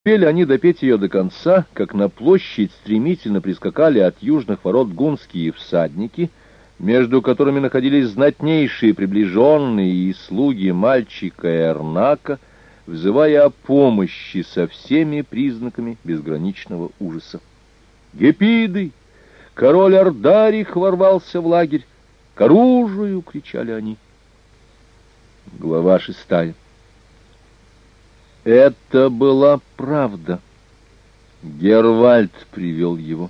Успели они допеть ее до конца, как на площадь стремительно прискакали от южных ворот гунские всадники, между которыми находились знатнейшие приближенные и слуги мальчика Эрнака, взывая о помощи со всеми признаками безграничного ужаса. «Гепиды! Король Ардарих ворвался в лагерь! К оружию!» — кричали они. Глава 6. Это была правда. Гервальд привел его.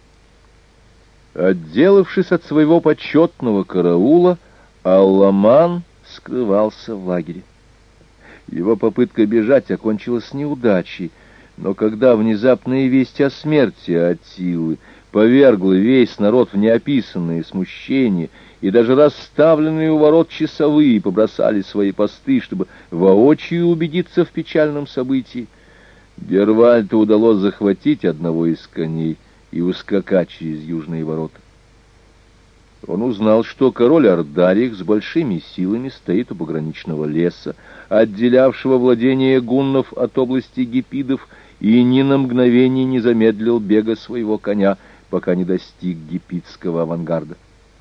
Отделавшись от своего почетного караула, Алламан скрывался в лагере. Его попытка бежать окончилась неудачей, но когда внезапная весть о смерти Аттилы повергла весь народ в неописанное смущение, и даже расставленные у ворот часовые побросали свои посты, чтобы воочию убедиться в печальном событии, Гервальду удалось захватить одного из коней и ускакать через южные ворота. Он узнал, что король Ардарих с большими силами стоит у пограничного леса, отделявшего владение гуннов от области гепидов, и ни на мгновение не замедлил бега своего коня, пока не достиг гепидского авангарда.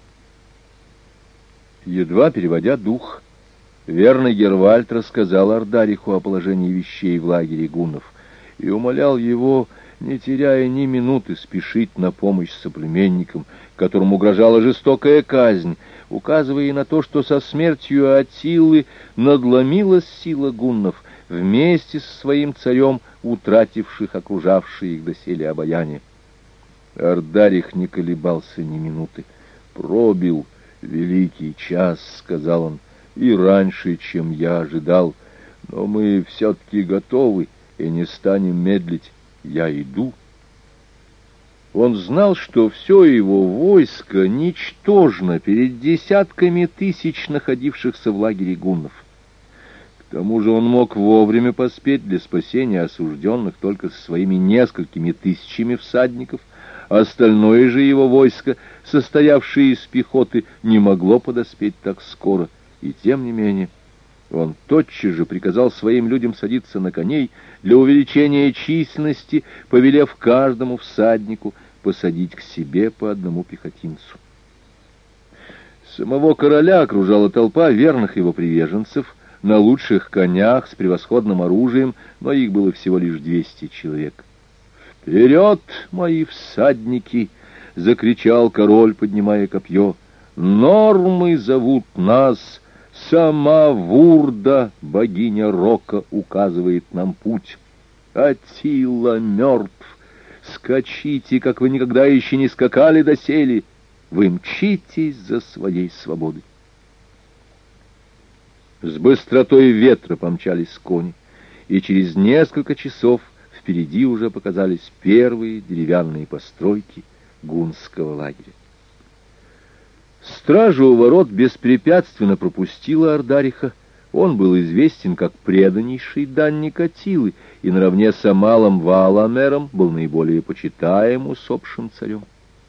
Едва переводя дух, верный Гервальд рассказал Ардариху о положении вещей в лагере гуннов и умолял его, не теряя ни минуты, спешить на помощь соплеменникам, которым угрожала жестокая казнь, указывая на то, что со смертью Аттилы надломилась сила гуннов, вместе со своим царем, утративших окружавшие их доселе обаяние. Ардарих не колебался ни минуты. «Пробил великий час», — сказал он, — «и раньше, чем я ожидал, но мы все-таки готовы и не станем медлить. Я иду». Он знал, что все его войско ничтожно перед десятками тысяч находившихся в лагере гуннов. К тому же он мог вовремя поспеть для спасения осужденных только со своими несколькими тысячами всадников. Остальное же его войско, состоявшее из пехоты, не могло подоспеть так скоро, и тем не менее он тотчас же приказал своим людям садиться на коней для увеличения численности, повелев каждому всаднику посадить к себе по одному пехотинцу. Самого короля окружала толпа верных его приверженцев на лучших конях с превосходным оружием, но их было всего лишь 200 человек. «Вперед, мои всадники!» — закричал король, поднимая копье. «Нормы зовут нас, сама Вурда, богиня Рока, указывает нам путь. Аттила мертв. Скачите, как вы никогда еще не скакали доселе. Вы мчитесь за своей свободой». С быстротой ветра помчались кони, и через несколько часов впереди уже показались первые деревянные постройки гунского лагеря. Стража у ворот беспрепятственно пропустила Ардариха. Он был известен как преданнейший данник Аттилы, и наравне с Амалом Вааламером был наиболее почитаем усопшим царем.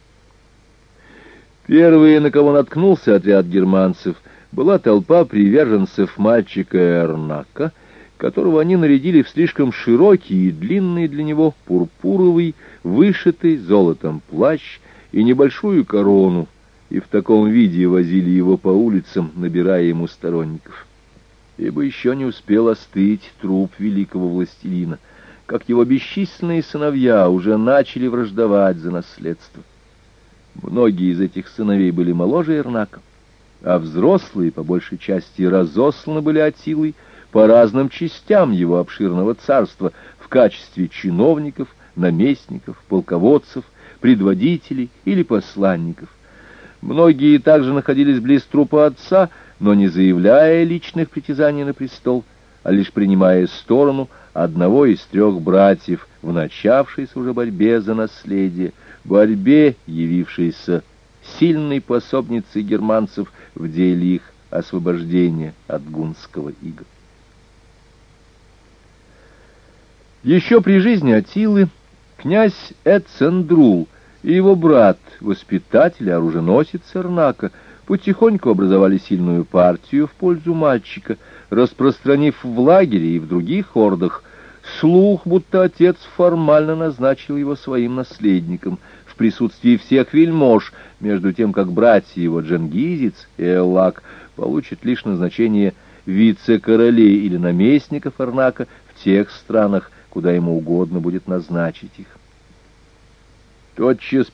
Первые, на кого наткнулся отряд германцев, была толпа приверженцев мальчика Эрнака, которого они нарядили в слишком широкий и длинный для него пурпуровый, вышитый золотом плащ и небольшую корону, и в таком виде возили его по улицам, набирая ему сторонников. Ибо еще не успел остыть труп великого властелина, как его бесчисленные сыновья уже начали враждовать за наследство. Многие из этих сыновей были моложе Эрнака, а взрослые, по большей части, разосланы были Аттилой по разным частям его обширного царства в качестве чиновников, наместников, полководцев, предводителей или посланников. Многие также находились близ трупа отца, но не заявляя личных притязаний на престол, а лишь принимая сторону одного из 3 братьев в начавшейся уже борьбе за наследие, борьбе, явившейся сильной пособницей германцев в деле их освобождения от гунского ига. Еще при жизни Аттилы князь Эцендрул и его брат, воспитатель и оруженосец Эрнака, потихоньку образовали сильную партию в пользу мальчика, распространив в лагере и в других ордах слух, будто отец формально назначил его своим наследником в присутствии всех вельмож, между тем как братья его Дженгизец и Эллак получат лишь назначение вице-королей или наместников Эрнака в тех странах, куда ему угодно будет назначить их. Тотчас